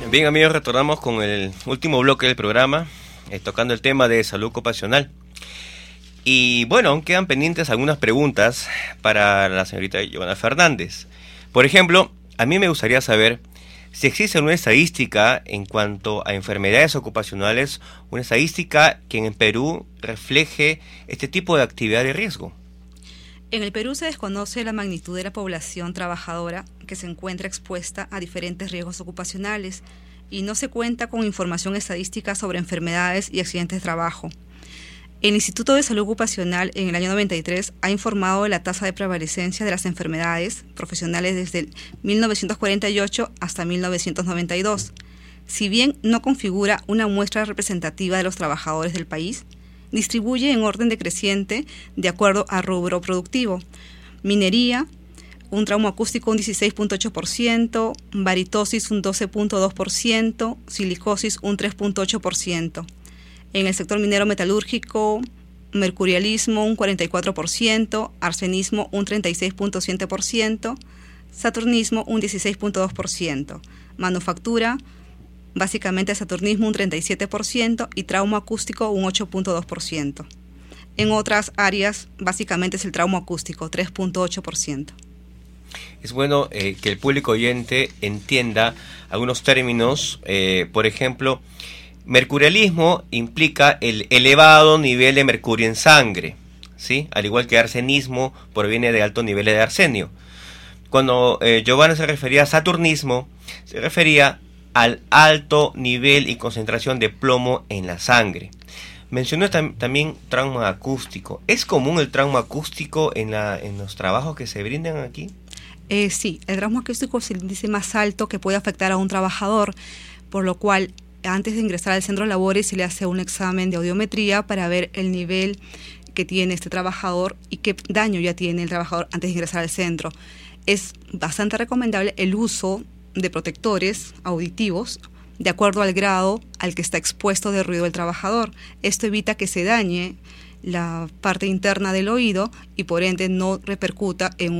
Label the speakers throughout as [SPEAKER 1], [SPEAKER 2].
[SPEAKER 1] Bien, amigos, retornamos con el último bloque del programa, tocando el tema de salud ocupacional. Y bueno, aún quedan pendientes algunas preguntas para la señorita Giovanna Fernández. Por ejemplo, a mí me gustaría saber si existe una estadística en cuanto a enfermedades ocupacionales, una estadística que en Perú refleje este tipo de actividad de riesgo.
[SPEAKER 2] En el Perú se desconoce la magnitud de la población trabajadora que se encuentra expuesta a diferentes riesgos ocupacionales y no se cuenta con información estadística sobre enfermedades y accidentes de trabajo. El Instituto de Salud Ocupacional en el año 93 ha informado de la tasa de prevalecencia de las enfermedades profesionales desde el 1948 hasta 1992. Si bien no configura una muestra representativa de los trabajadores del país, distribuye en orden decreciente de acuerdo a rubro productivo. Minería, un trauma acústico un 16.8%, varitosis un 12.2%, silicosis un 3.8%. En el sector minero metalúrgico, mercurialismo un 44%, arsenismo un 36.7%, saturnismo un 16.2%, manufactura, básicamente saturnismo un 37% y trauma acústico un 8.2%. En otras áreas, básicamente es el trauma acústico, 3.8%.
[SPEAKER 1] Es bueno que el público oyente entienda algunos términos. Por ejemplo, mercurialismo implica el elevado nivel de mercurio en sangre, ¿sí? Al igual que arsenismo proviene de altos niveles de arsenio. Cuando Giovanna se refería a saturnismo, se refería al alto nivel y concentración de plomo en la sangre. Mencionó también trauma acústico. ¿Es común el trauma acústico en los trabajos que se brindan aquí?
[SPEAKER 2] Sí, el trauma acústico es el índice más alto que puede afectar a un trabajador, por lo cual antes de ingresar al centro de labores se le hace un examen de audiometría para ver el nivel que tiene este trabajador y qué daño ya tiene el trabajador antes de ingresar al centro. Es bastante recomendable el uso de protectores auditivos de acuerdo al grado al que está expuesto de ruido el trabajador. Esto evita que se dañe la parte interna del oído y por ende no repercuta en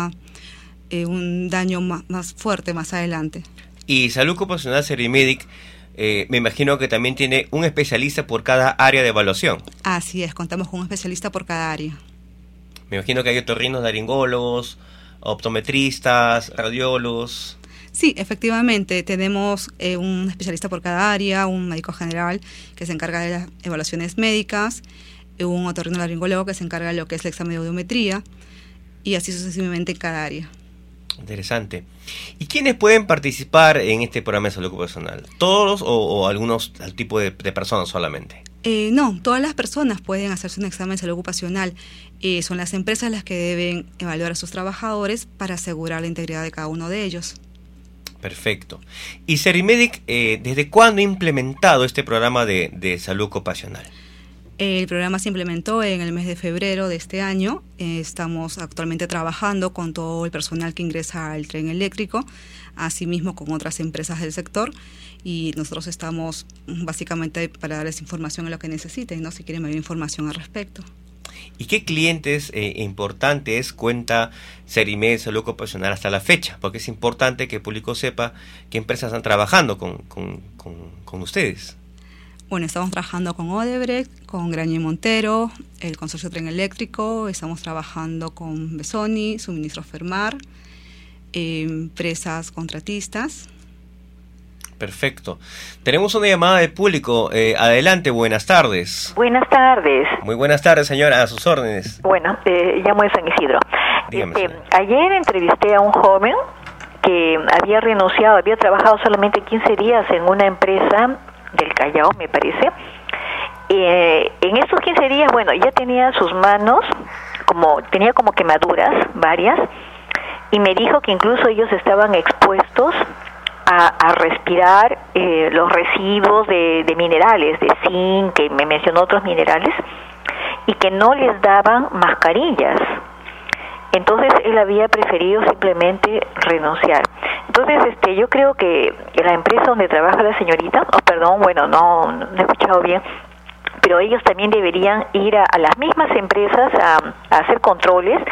[SPEAKER 2] un daño más fuerte más adelante.
[SPEAKER 1] Y Salud Ocupacional Serimedic, me imagino que también tiene un especialista por cada área de evaluación.
[SPEAKER 2] Así es, contamos con un especialista por cada área.
[SPEAKER 1] Me imagino que hay otorrinolaringólogos, optometristas, radiólogos.
[SPEAKER 2] Sí, efectivamente, tenemos un especialista por cada área, un médico general que se encarga de las evaluaciones médicas, un otorrinolaringólogo que se encarga de lo que es el examen de audiometría y así sucesivamente en cada área.
[SPEAKER 1] Interesante. ¿Y quiénes pueden participar en este programa de salud ocupacional? ¿Todos o algunos al tipo de personas solamente?
[SPEAKER 2] No, todas las personas pueden hacerse un examen de salud ocupacional. Son las empresas las que deben evaluar a sus trabajadores para asegurar la integridad de cada uno de ellos.
[SPEAKER 1] Perfecto. ¿Y Serimedic desde cuándo ha implementado este programa de salud ocupacional?
[SPEAKER 2] El programa se implementó en el mes de febrero de este año. Estamos actualmente trabajando con todo el personal que ingresa al tren eléctrico, asimismo con otras empresas del sector, y nosotros estamos básicamente para darles información a lo que necesiten, ¿no? Si quieren mayor información al respecto.
[SPEAKER 1] ¿Y qué clientes importantes cuenta Serimedic Salud Ocupacional hasta la fecha? Porque es importante que el público sepa qué empresas están trabajando con ustedes.
[SPEAKER 2] Bueno, estamos trabajando con Odebrecht, con Graña y Montero, el Consorcio Tren Eléctrico, estamos trabajando con Besoni, Suministros Fermar, empresas contratistas.
[SPEAKER 3] Perfecto. Tenemos una llamada de público. Adelante, buenas tardes.
[SPEAKER 4] Buenas tardes.
[SPEAKER 3] Muy buenas tardes, señora, a sus órdenes.
[SPEAKER 4] Bueno, llamo de San Isidro.
[SPEAKER 3] Dígame,
[SPEAKER 4] ayer entrevisté a un joven que había renunciado, había trabajado solamente 15 días en una empresa del Callao, me parece. En esos 15 días, bueno, ya tenía sus manos, tenía como quemaduras, varias, y me dijo que incluso ellos estaban expuestos a respirar los residuos de minerales, de zinc, que me mencionó otros minerales, y que no les daban mascarillas. Entonces él había preferido simplemente renunciar. Entonces yo creo que la empresa donde trabaja la señorita, no he escuchado bien, pero ellos también deberían ir a las mismas empresas a hacer controles,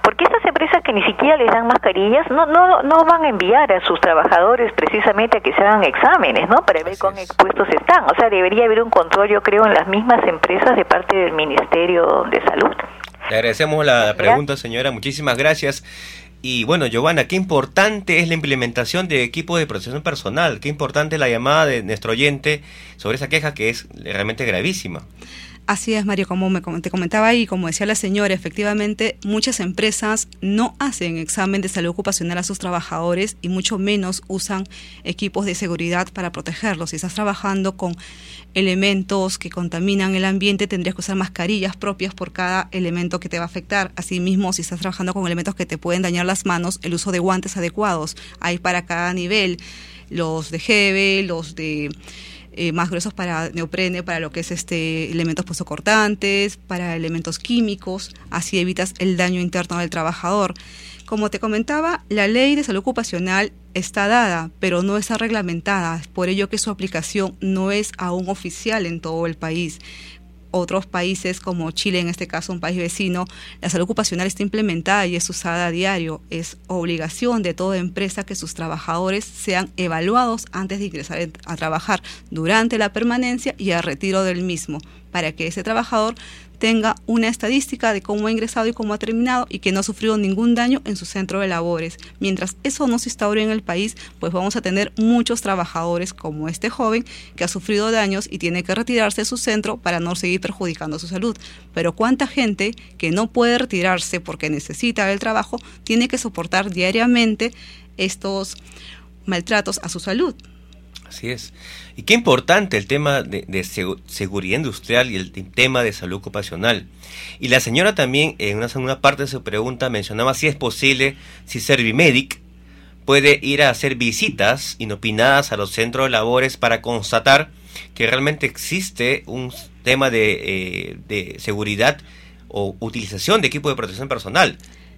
[SPEAKER 4] Porque estas empresas que ni siquiera les dan mascarillas no van a enviar a sus trabajadores precisamente a que se hagan exámenes, ¿no? Para ver cuán expuestos están. O sea, debería haber un control, yo creo, en las mismas empresas de parte del Ministerio de Salud.
[SPEAKER 1] Le agradecemos la pregunta, señora. Muchísimas gracias. Y bueno, Giovanna, qué importante es la implementación de equipos de protección personal. Qué importante la llamada de nuestro oyente sobre esa queja que es realmente gravísima.
[SPEAKER 2] Así es, Mario, como te comentaba ahí, como decía la señora, efectivamente muchas empresas no hacen examen de salud ocupacional a sus trabajadores y mucho menos usan equipos de seguridad para protegerlos. Si estás trabajando con elementos que contaminan el ambiente, tendrías que usar mascarillas propias por cada elemento que te va a afectar. Asimismo, si estás trabajando con elementos que te pueden dañar las manos, el uso de guantes adecuados. Hay para cada nivel, los de gel, los de más gruesos para neoprene, para lo que es elementos punzocortantes, para elementos químicos, así evitas el daño interno del trabajador. Como te comentaba, la ley de salud ocupacional está dada, pero no está reglamentada, es por ello que su aplicación no es aún oficial en todo el país. Otros países como Chile, en este caso un país vecino, la salud ocupacional está implementada y es usada a diario. Es obligación de toda empresa que sus trabajadores sean evaluados antes de ingresar a trabajar, durante la permanencia y al retiro del mismo, para que ese trabajador tenga una estadística de cómo ha ingresado y cómo ha terminado y que no ha sufrido ningún daño en su centro de labores. Mientras eso no se instaure en el país, pues vamos a tener muchos trabajadores como este joven que ha sufrido daños y tiene que retirarse de su centro para no seguir perjudicando su salud. Pero cuánta gente que no puede retirarse porque necesita el trabajo tiene que soportar diariamente estos maltratos a su salud.
[SPEAKER 1] Así es. Y qué importante el tema de seguridad industrial y el tema de salud ocupacional. Y la señora también, en una segunda parte de su pregunta, mencionaba si es posible, si Servimedic puede ir a hacer visitas inopinadas a los centros de labores para constatar que realmente existe un tema de seguridad o utilización de equipo de protección personal.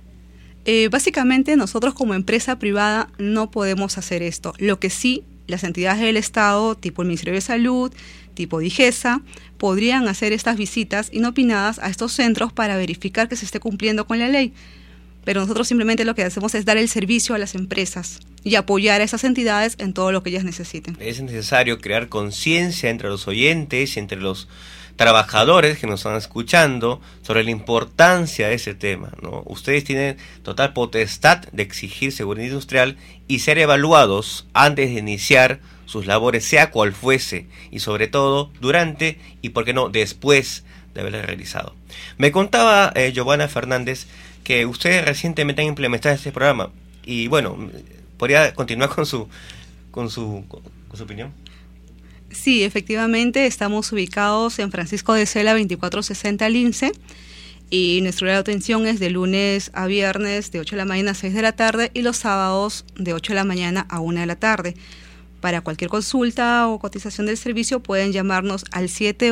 [SPEAKER 2] Básicamente nosotros como empresa privada no podemos hacer esto. Lo que sí, las entidades del Estado, tipo el Ministerio de Salud, tipo DIGESA, podrían hacer estas visitas inopinadas a estos centros para verificar que se esté cumpliendo con la ley. Pero nosotros simplemente lo que hacemos es dar el servicio a las empresas y apoyar a esas entidades en todo lo que ellas necesiten.
[SPEAKER 1] Es necesario crear conciencia entre los oyentes y entre los trabajadores que nos están escuchando sobre la importancia de ese tema, ¿no? Ustedes tienen total potestad de exigir seguridad industrial y ser evaluados antes de iniciar sus labores, sea cual fuese, y sobre todo durante y, por qué no, después de haberla realizado. Me contaba Giovanna Fernández que ustedes recientemente han implementado este programa y bueno, ¿podría continuar con su opinión?
[SPEAKER 2] Sí, efectivamente, estamos ubicados en Francisco de Sela 2460 Lince y nuestro horario de atención es de lunes a viernes de 8 de la mañana a 6 de la tarde y los sábados de 8 de la mañana a 1 de la tarde. Para cualquier consulta o cotización del servicio pueden llamarnos al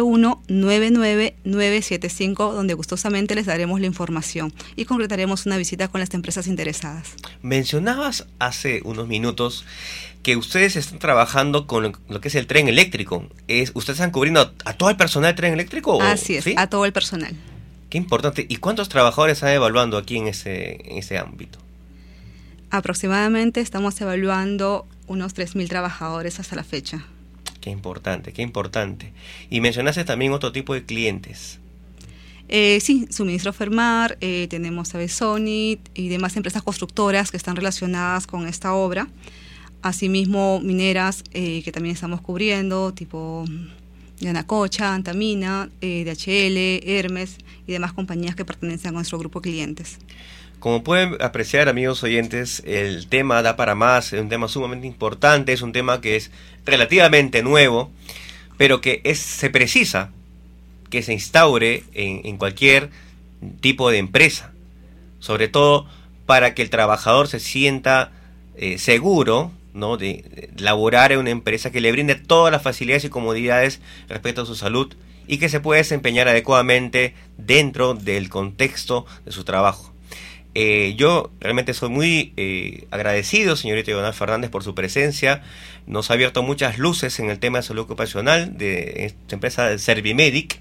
[SPEAKER 2] 7199-975, donde gustosamente les daremos la información y concretaremos una visita con las empresas interesadas.
[SPEAKER 1] Mencionabas hace unos minutos que ustedes están trabajando con lo que es el tren eléctrico. ¿Ustedes están cubriendo a todo el personal del tren eléctrico?
[SPEAKER 2] Así es,
[SPEAKER 1] ¿sí?
[SPEAKER 2] A todo el personal.
[SPEAKER 1] Qué importante. ¿Y cuántos trabajadores están evaluando aquí en ese ámbito?
[SPEAKER 2] Aproximadamente estamos evaluando unos 3.000 trabajadores hasta la fecha.
[SPEAKER 1] Qué importante, qué importante. Y mencionaste también otro tipo de clientes.
[SPEAKER 2] Sí, Suministro Fermar, tenemos a Besonit y demás empresas constructoras que están relacionadas con esta obra. Asimismo, mineras que también estamos cubriendo, tipo Yanacocha, Antamina, DHL, Hermes y demás compañías que pertenecen a nuestro grupo de clientes.
[SPEAKER 1] Como pueden apreciar, amigos oyentes, el tema da para más, es un tema sumamente importante, es un tema que es relativamente nuevo, pero que se precisa que se instaure en cualquier tipo de empresa, sobre todo para que el trabajador se sienta seguro, ¿no?, de laborar en una empresa que le brinde todas las facilidades y comodidades respecto a su salud y que se pueda desempeñar adecuadamente dentro del contexto de su trabajo. Yo realmente soy muy agradecido, señorita Giovanna Fernández, por su presencia. Nos ha abierto muchas luces en el tema de salud ocupacional de esta empresa de Servimedic.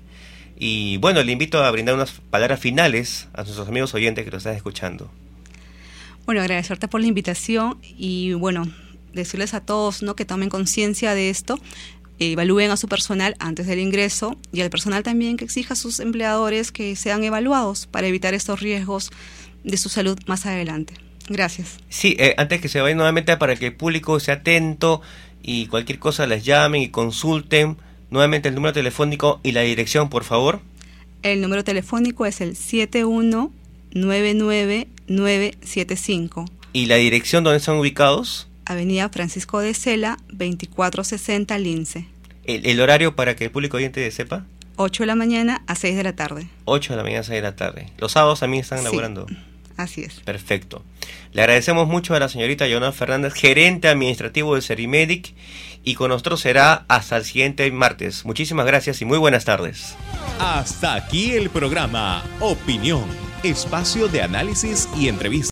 [SPEAKER 1] Y bueno, le invito a brindar unas palabras finales a nuestros amigos oyentes que lo están escuchando.
[SPEAKER 2] Bueno, agradecerte por la invitación y bueno, decirles a todos, ¿no?, que tomen conciencia de esto, evalúen a su personal antes del ingreso y al personal también que exija a sus empleadores que sean evaluados para evitar estos riesgos de su salud más adelante. Gracias.
[SPEAKER 1] Sí, antes que se vayan nuevamente, para que el público esté atento y cualquier cosa les llamen y consulten, nuevamente el número telefónico y la dirección, por favor.
[SPEAKER 2] El número telefónico es el 7199975.
[SPEAKER 1] ¿Y la dirección donde están ubicados?
[SPEAKER 2] Avenida Francisco de Sela, 2460 Lince.
[SPEAKER 1] ¿El horario para que el público oyente sepa?
[SPEAKER 2] 8 de la mañana a 6 de la tarde.
[SPEAKER 1] 8 de la mañana a 6 de la tarde. ¿Los sábados también están laborando?
[SPEAKER 2] Sí, así es.
[SPEAKER 1] Perfecto. Le agradecemos mucho a la señorita Yolanda Fernández, gerente administrativo de Serimedic, y con nosotros será hasta el siguiente martes. Muchísimas gracias y muy buenas tardes.
[SPEAKER 5] Hasta aquí el programa Opinión, espacio de análisis y entrevistas.